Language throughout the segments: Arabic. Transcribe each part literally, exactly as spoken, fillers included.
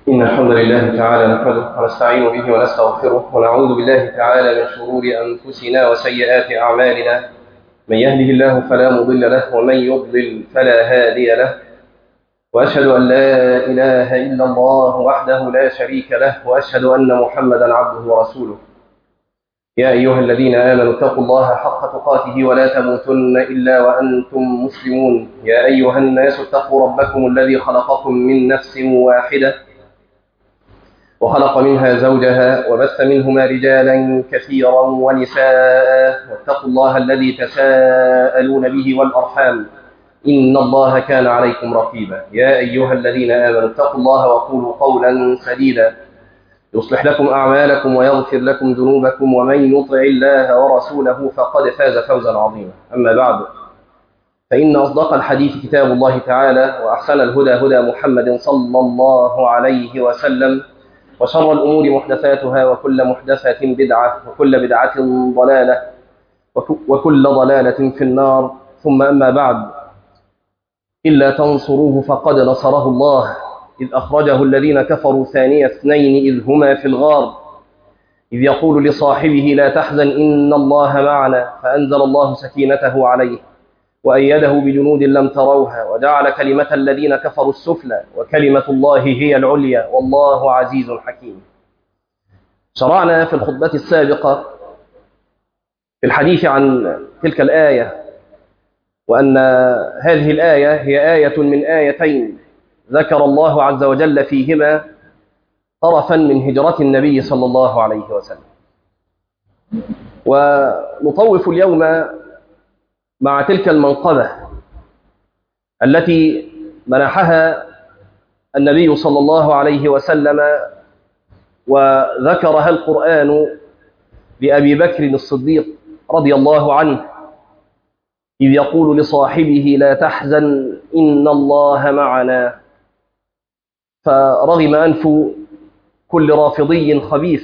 إن الحمد لله تعالى نحمده ونستعين به ونستغفره ونعوذ بالله تعالى من شرور أنفسنا وسيئات أعمالنا. من يهده الله فلا مضل له ومن يضلل فلا هادي له، وأشهد أن لا إله إلا الله وحده لا شريك له، وأشهد أن محمدا عبده ورسوله. يا أيها الذين آمنوا اتقوا الله حق تقاته ولا تموتن إلا وأنتم مسلمون. يا أيها الناس اتقوا ربكم الذي خلقكم من نفس واحدة وخلق منها زوجها وبث منهما رجالا كثيرا ونساء، واتقوا الله الذي تساءلون به والأرحام إن الله كان عليكم رقيبا. يا أيها الذين آمنوا اتقوا الله وقولوا قولا سديدا يصلح لكم أعمالكم ويغفر لكم ذنوبكم، ومن يطع الله ورسوله فقد فاز فوزا عظيما. أما بعد، فإن أصدق الحديث كتاب الله تعالى، وأحسن الهدى هدى محمد صلى الله عليه وسلم، وشر الأمور محدثاتها، وكل محدثة بدعة، وكل بدعة ضلالة، وكل ضلالة في النار. ثم أما بعد، إلا تنصروه فقد نصره الله، إذ أخرجه الذين كفروا ثاني اثنين إذ هما في الغار، إذ يقول لصاحبه لا تحزن إن الله معنا، فأنزل الله سكينته عليه وأيده بجنود لم تروها، وجعل كلمة الذين كفروا السفلى، وكلمة الله هي العليا، والله عزيز حكيم. شرعنا في الخطبة السابقة في الحديث عن تلك الآية، وأن هذه الآية هي آية من آيتين ذكر الله عز وجل فيهما طرفا من هجرة النبي صلى الله عليه وسلم. ونطوف اليوم مع تلك المنقبة التي منحها النبي صلى الله عليه وسلم وذكرها القرآن لأبي بكر الصديق رضي الله عنه، إذ يقول لصاحبه لا تحزن إن الله معنا. فرغم أنف كل رافضي خبيث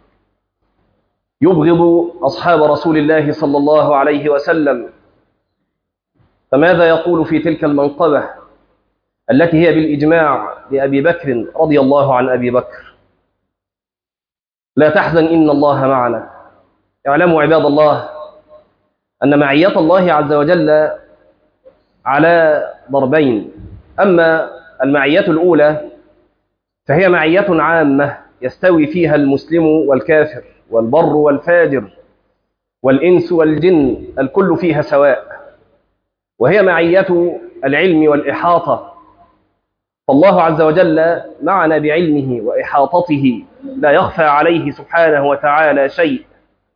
يبغض أصحاب رسول الله صلى الله عليه وسلم. فماذا يقول في تلك المنقبة التي هي بالإجماع لأبي بكر رضي الله عن أبي بكر؟ لا تحزن إن الله معنا. اعلموا عباد الله أن معية الله عز وجل على ضربين. أما المعية الأولى فهي معية عامة يستوي فيها المسلم والكافر والبر والفاجر والإنس والجن، الكل فيها سواء، وهي معية العلم والإحاطة. فالله عز وجل معنا بعلمه وإحاطته، لا يخفى عليه سبحانه وتعالى شيء.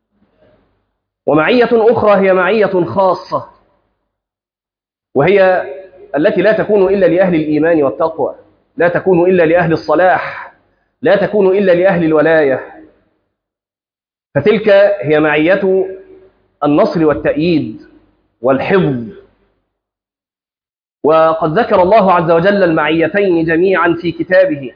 ومعية أخرى هي معية خاصة، وهي التي لا تكون إلا لأهل الإيمان والتقوى، لا تكون إلا لأهل الصلاح، لا تكون إلا لأهل الولاية. فتلك هي معية النصر والتأييد والحفظ. وقد ذكر الله عز وجل المعيتين جميعا في كتابه.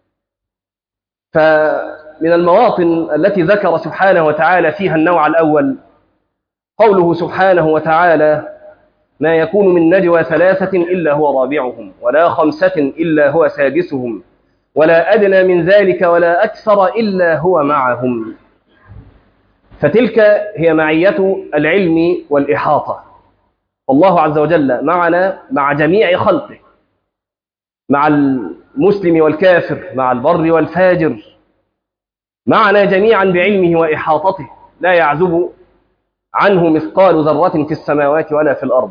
فمن المواطن التي ذكر سبحانه وتعالى فيها النوع الأول قوله سبحانه وتعالى ما يكون من نجوى ثلاثة إلا هو رابعهم، ولا خمسة إلا هو سادسهم، ولا أدنى من ذلك ولا أكثر إلا هو معهم. فتلك هي معية العلم والإحاطة. الله عز وجل معنا مع جميع خلقه، مع المسلم والكافر، مع البر والفاجر، معنا جميعا بعلمه وإحاطته، لا يعزب عنه مثقال ذرة في السماوات ولا في الأرض.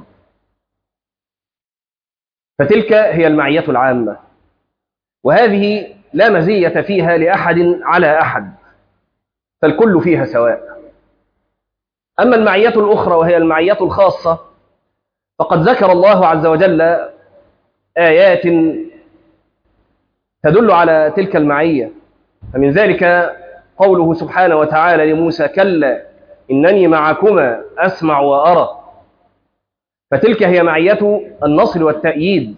فتلك هي المعية العامة، وهذه لا مزية فيها لأحد على أحد، فالكل فيها سواء. أما المعية الأخرى وهي المعية الخاصة، فقد ذكر الله عز وجل آيات تدل على تلك المعية. فمن ذلك قوله سبحانه وتعالى لموسى كلا إنني معكما أسمع وأرى. فتلك هي معية النصر والتأييد.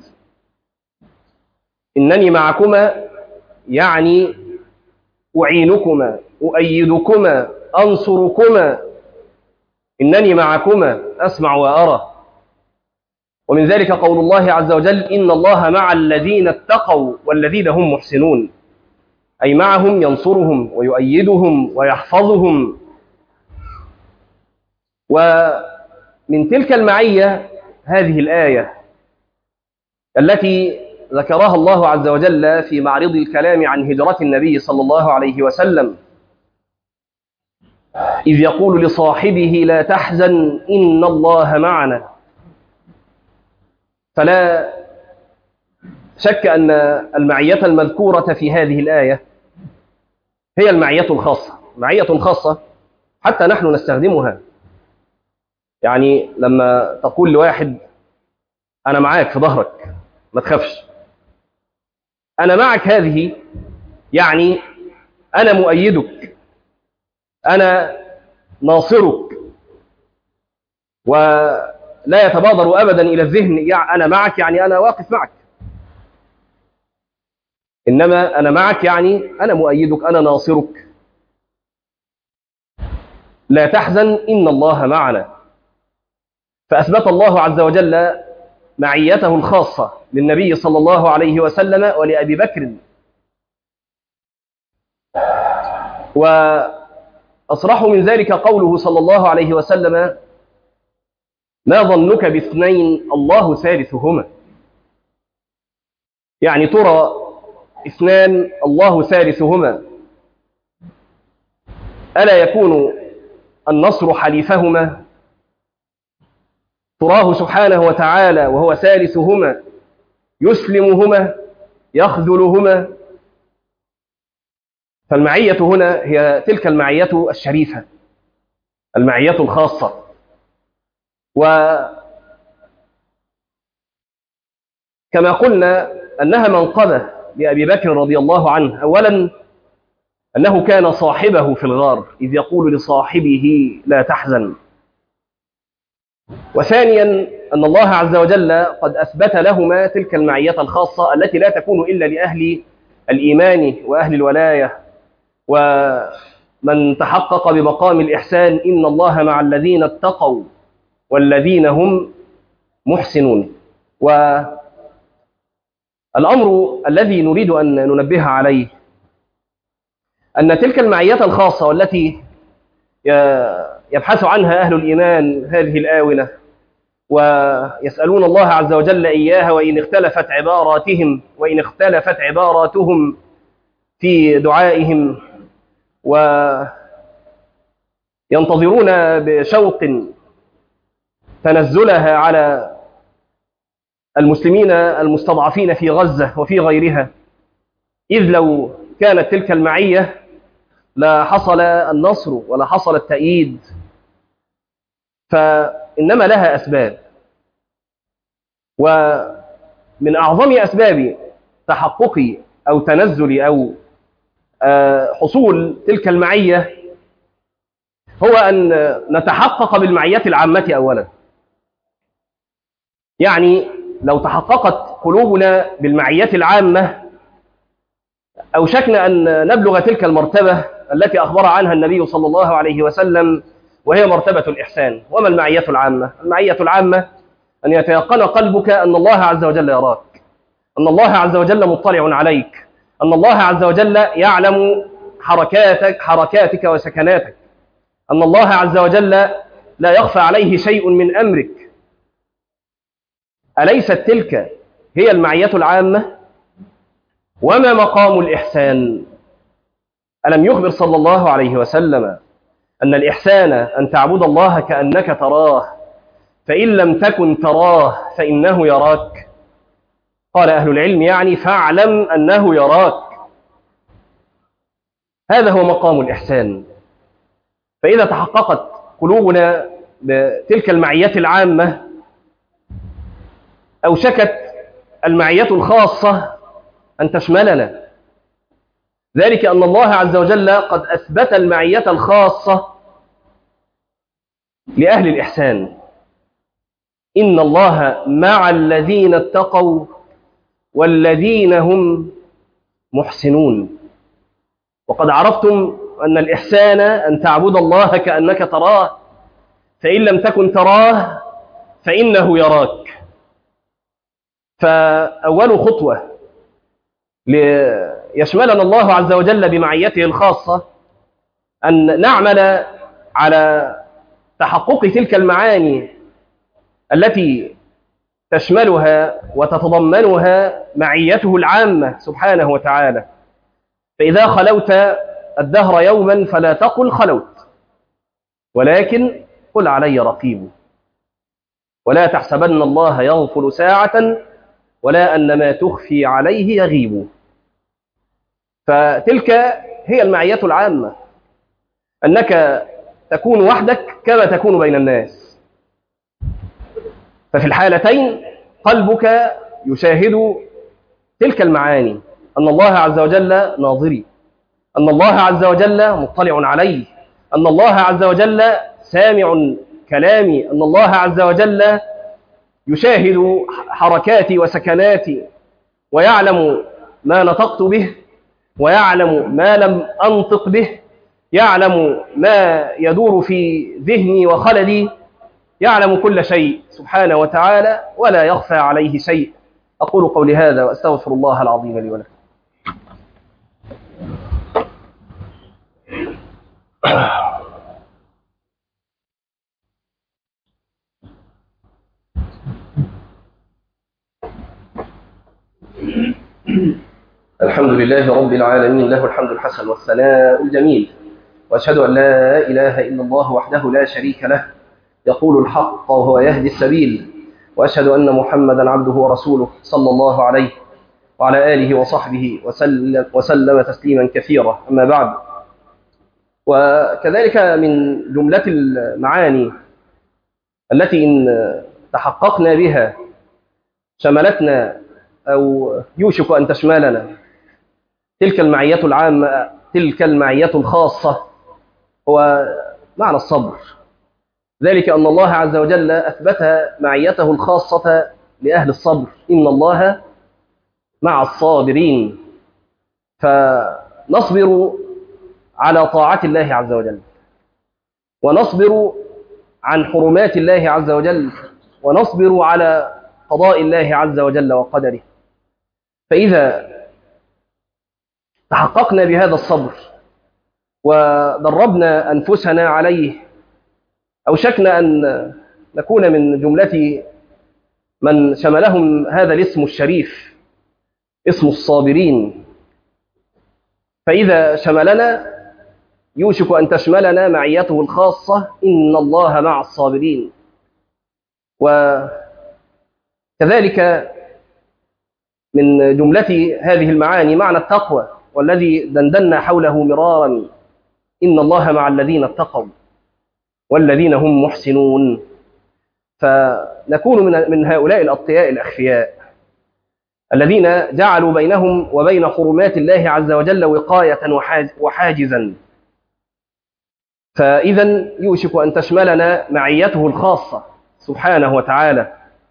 إنني معكما يعني أعينكما، أؤيدكما، أنصركما. إنني معكما أسمع وأرى. ومن ذلك قول الله عز وجل إن الله مع الذين اتقوا والذين هم محسنون. أي معهم ينصرهم ويؤيدهم ويحفظهم. ومن تلك المعية هذه الآية التي ذكرها الله عز وجل في معرض الكلام عن هجرة النبي صلى الله عليه وسلم، إذ يقول لصاحبه لا تحزن إن الله معنا. فلا شك أن المعية المذكورة في هذه الآية هي المعية الخاصة، معية خاصة حتى نحن نستخدمها. يعني لما تقول لواحد أنا معاك في ظهرك ما تخافش، أنا معك، هذه يعني أنا مؤيدك، أنا ناصرك. ولا يتبادر أبدا إلى الذهن يعني أنا معك يعني أنا واقف معك، إنما أنا معك يعني أنا مؤيدك، أنا ناصرك. لا تحزن إن الله معنا. فأثبت الله عز وجل معيته الخاصة للنبي صلى الله عليه وسلم ولأبي بكر. وأصرح من ذلك قوله صلى الله عليه وسلم ما ظنك باثنين الله ثالثهما. يعني ترى اثنان الله ثالثهما، ألا يكون النصر حليفهما؟ تراه سبحانه وتعالى وهو ثالثهما يسلمهما يخذلهما. فالمعية هنا هي تلك المعية الشريفة، المعية الخاصة. وكما قلنا أنها منقبة لأبي بكر رضي الله عنه. أولا أنه كان صاحبه في الغار إذ يقول لصاحبه لا تحزن. وثانيا أن الله عز وجل قد أثبت لهما تلك المعية الخاصة التي لا تكون إلا لأهل الإيمان وأهل الولاية ومن تحقق بمقام الإحسان. إن الله مع الذين اتقوا والذين هم محسنون. والأمر الذي نريد أن ننبه عليه أن تلك المعية الخاصة والتي يبحث عنها أهل الإيمان هذه الآونة ويسألون الله عز وجل إياها، وإن اختلفت عباراتهم وإن اختلفت عباراتهم في دعائهم، وينتظرون بشوق تنزلها على المسلمين المستضعفين في غزة وفي غيرها. إذ لو كانت تلك المعية لا حصل النصر ولا حصل التأييد، فإنما لها أسباب. ومن أعظم أسباب تحقق أو تنزل أو حصول تلك المعية هو أن نتحقق بالمعية العامة أولا. يعني لو تحققت قلوبنا بالمعية العامة أوشكنا أن نبلغ تلك المرتبة التي أخبر عنها النبي صلى الله عليه وسلم، وهي مرتبة الإحسان. وما المعية العامة؟ المعية العامة أن يتيقن قلبك أن الله عز وجل يراك، أن الله عز وجل مطلع عليك، أن الله عز وجل يعلم حركاتك حركاتك وسكناتك، أن الله عز وجل لا يخفى عليه شيء من أمرك. أليست تلك هي المعية العامة؟ وما مقام الإحسان؟ ألم يخبر صلى الله عليه وسلم أن الإحسان أن تعبد الله كأنك تراه، فإن لم تكن تراه فإنه يراك؟ قال أهل العلم يعني فاعلم أنه يراك. هذا هو مقام الإحسان. فإذا تحققت قلوبنا بتلك المعية العامة أوشكت المعية الخاصة أن تشملنا. ذلك أن الله عز وجل قد أثبت المعية الخاصة لأهل الإحسان. إن الله مع الذين اتقوا والذين هم محسنون. وقد عرفتم أن الإحسان أن تعبد الله كأنك تراه، فإن لم تكن تراه فإنه يراك. فأول خطوة يشملنا الله عز وجل بمعيته الخاصة أن نعمل على تحقق تلك المعاني التي تشملها وتتضمنها معيته العامة سبحانه وتعالى. فإذا خلوت الدهر يوما فلا تقل خلوت، ولكن قل علي رقيب، ولا تحسبن الله يغفل ساعة ولا أن ما تخفي عليه يغيب. فتلك هي المعية العامة، أنك تكون وحدك كما تكون بين الناس. ففي الحالتين قلبك يشاهد تلك المعاني، أن الله عز وجل ناظري، أن الله عز وجل مطلع علي، أن الله عز وجل سامع كلامي، أن الله عز وجل يشاهد حركاتي وسكناتي ويعلم ما نطقت به ويعلم ما لم أنطق به، يعلم ما يدور في ذهني وخلدي، يعلم كل شيء سبحانه وتعالى ولا يخفى عليه شيء. أقول قولي هذا وأستغفر الله العظيم لي ولكم. الحمد لله رب العالمين، له الحمد الحسن والثناء الجميل، وأشهد أن لا إله إلا الله وحده لا شريك له يقول الحق وهو يهدي السبيل، وأشهد أن محمدا عبده ورسوله صلى الله عليه وعلى آله وصحبه وسلم, وسلم تسليما كثيرا. أما بعد، وكذلك من جملة المعاني التي إن تحققنا بها شملتنا أو يوشك أن تشملنا تلك المعية العامة، تلك المعية الخاصة، هو معنى الصبر. ذلك أن الله عز وجل أثبت معيته الخاصة لأهل الصبر، إن الله مع الصابرين. فنصبر على طاعة الله عز وجل، ونصبر عن حرمات الله عز وجل، ونصبر على قضاء الله عز وجل وقدره. فإذا تحققنا بهذا الصبر ودربنا أنفسنا عليه، أوشكنا أن نكون من جملة من شملهم هذا الاسم الشريف، اسم الصابرين. فإذا شملنا يوشك أن تشملنا معيته الخاصة، إن الله مع الصابرين. وكذلك من جملة هذه المعاني معنى التقوى، والذي دندنا حوله مرارا، إن الله مع الذين اتقوا والذين هم محسنون. فنكون من من هؤلاء الأتقياء الأخفياء الذين جعلوا بينهم وبين حرمات الله عز وجل وقاية وحاجزا. فإذا يوشك أن تشملنا معيته الخاصة سبحانه وتعالى.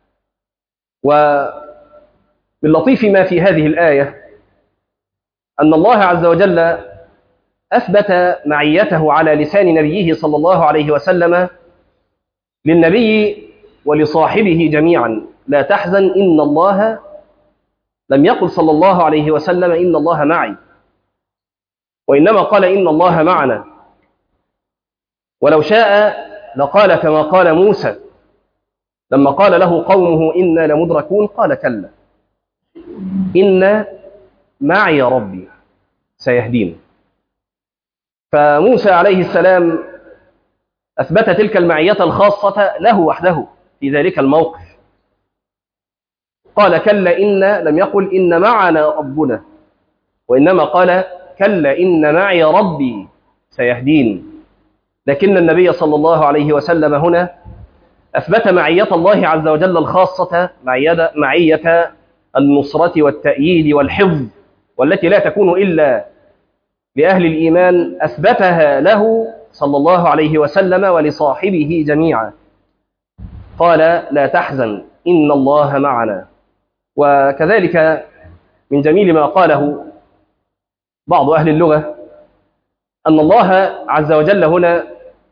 وباللطيف ما في هذه الآية أن الله عز وجل أثبت معيته على لسان نبيه صلى الله عليه وسلم للنبي ولصاحبه جميعا. لا تحزن إن الله، لم يقل صلى الله عليه وسلم إن الله معي، وإنما قال إن الله معنا. ولو شاء لقال كما قال موسى لما قال له قومه إنا لمدركون، قال كلا إن معي ربي سيهدين. فموسى عليه السلام أثبت تلك المعية الخاصة له وحده في ذلك الموقف، قال كلا إن، لم يقل إن معنا ربنا، وإنما قال كلا إن معي ربي سيهدين. لكن النبي صلى الله عليه وسلم هنا أثبت معية الله عز وجل الخاصة، معية النصرة والتأييد والحفظ، والتي لا تكون إلا لأهل الإيمان، أثبتها له صلى الله عليه وسلم ولصاحبه جميعا. قال لا تحزن إن الله معنا. وكذلك من جميل ما قاله بعض أهل اللغة أن الله عز وجل هنا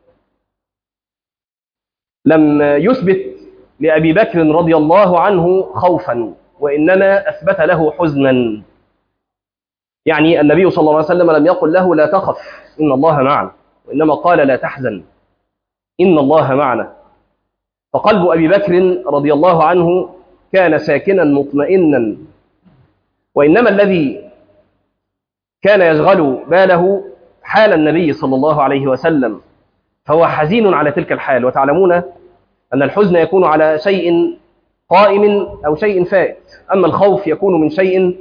لم يثبت لأبي بكر رضي الله عنه خوفا، وإنما أثبت له حزنا. يعني النبي صلى الله عليه وسلم لم يقل له لا تخف إن الله معنا، وإنما قال لا تحزن إن الله معنا. فقلب أبي بكر رضي الله عنه كان ساكنا مطمئنا، وإنما الذي كان يشغل باله حال النبي صلى الله عليه وسلم، فهو حزين على تلك الحال. وتعلمون أن الحزن يكون على شيء قائم أو شيء فائت، أما الخوف يكون من شيء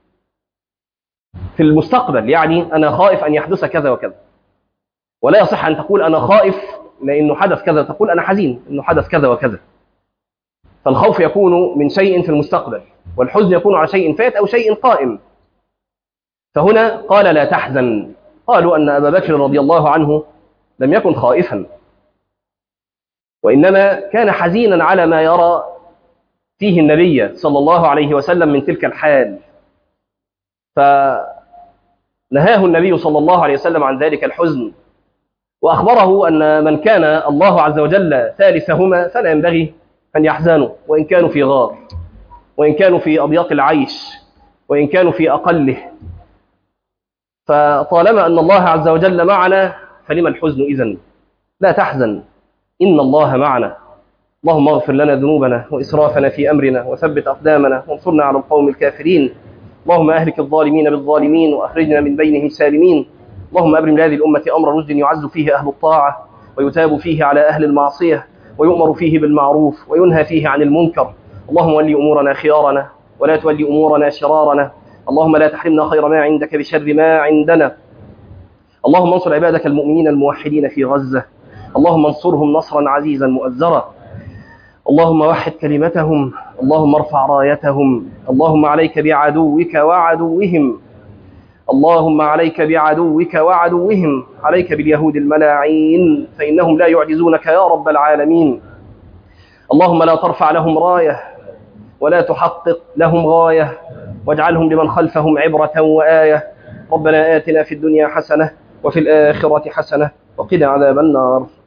في المستقبل، يعني أنا خائف أن يحدث كذا وكذا. ولا يصح أن تقول أنا خائف لأنه حدث كذا، تقول أنا حزين أنه حدث كذا وكذا. فالخوف يكون من شيء في المستقبل، والحزن يكون على شيء فات أو شيء قائم. فهنا قال لا تحزن. قالوا أن أبا بكر رضي الله عنه لم يكن خائفا، وإنما كان حزينا على ما يرى فيه النبي صلى الله عليه وسلم من تلك الحال، فنهاه النبي صلى الله عليه وسلم عن ذلك الحزن، وأخبره أن من كان الله عز وجل ثالثهما فلا ينبغي أن يحزنوا، وإن كانوا في غار، وإن كانوا في أضياق العيش، وإن كانوا في أقله. فطالما أن الله عز وجل معنا فلما الحزن إذن؟ لا تحزن إن الله معنا. اللهم اغفر لنا ذنوبنا وإسرافنا في أمرنا، وثبت أقدامنا، وانصرنا على القوم الكافرين. اللهم أهلك الظالمين بالظالمين، وأخرجنا من بينهم سالمين. اللهم أبرم لهذه الأمة أمر رشد يعز فيه أهل الطاعة، ويتاب فيه على أهل المعصية، ويؤمر فيه بالمعروف، وينهى فيه عن المنكر. اللهم ولي أمورنا خيارنا، ولا تولي أمورنا شرارنا. اللهم لا تحرمنا خير ما عندك بشر ما عندنا. اللهم انصر عبادك المؤمنين الموحدين في غزة. اللهم انصرهم نصرا عزيزا مؤزرا. اللهم وحد كلمتهم. اللهم ارفع رايتهم. اللهم عليك بعدوك وعدوهم. اللهم عليك بعدوك وعدوهم. عليك باليهود الملاعين، فإنهم لا يعجزونك يا رب العالمين. اللهم لا ترفع لهم راية ولا تحقق لهم غاية، واجعلهم لمن خلفهم عبرة وآية. ربنا آتنا في الدنيا حسنة وفي الآخرة حسنة وقنا عذاب النار.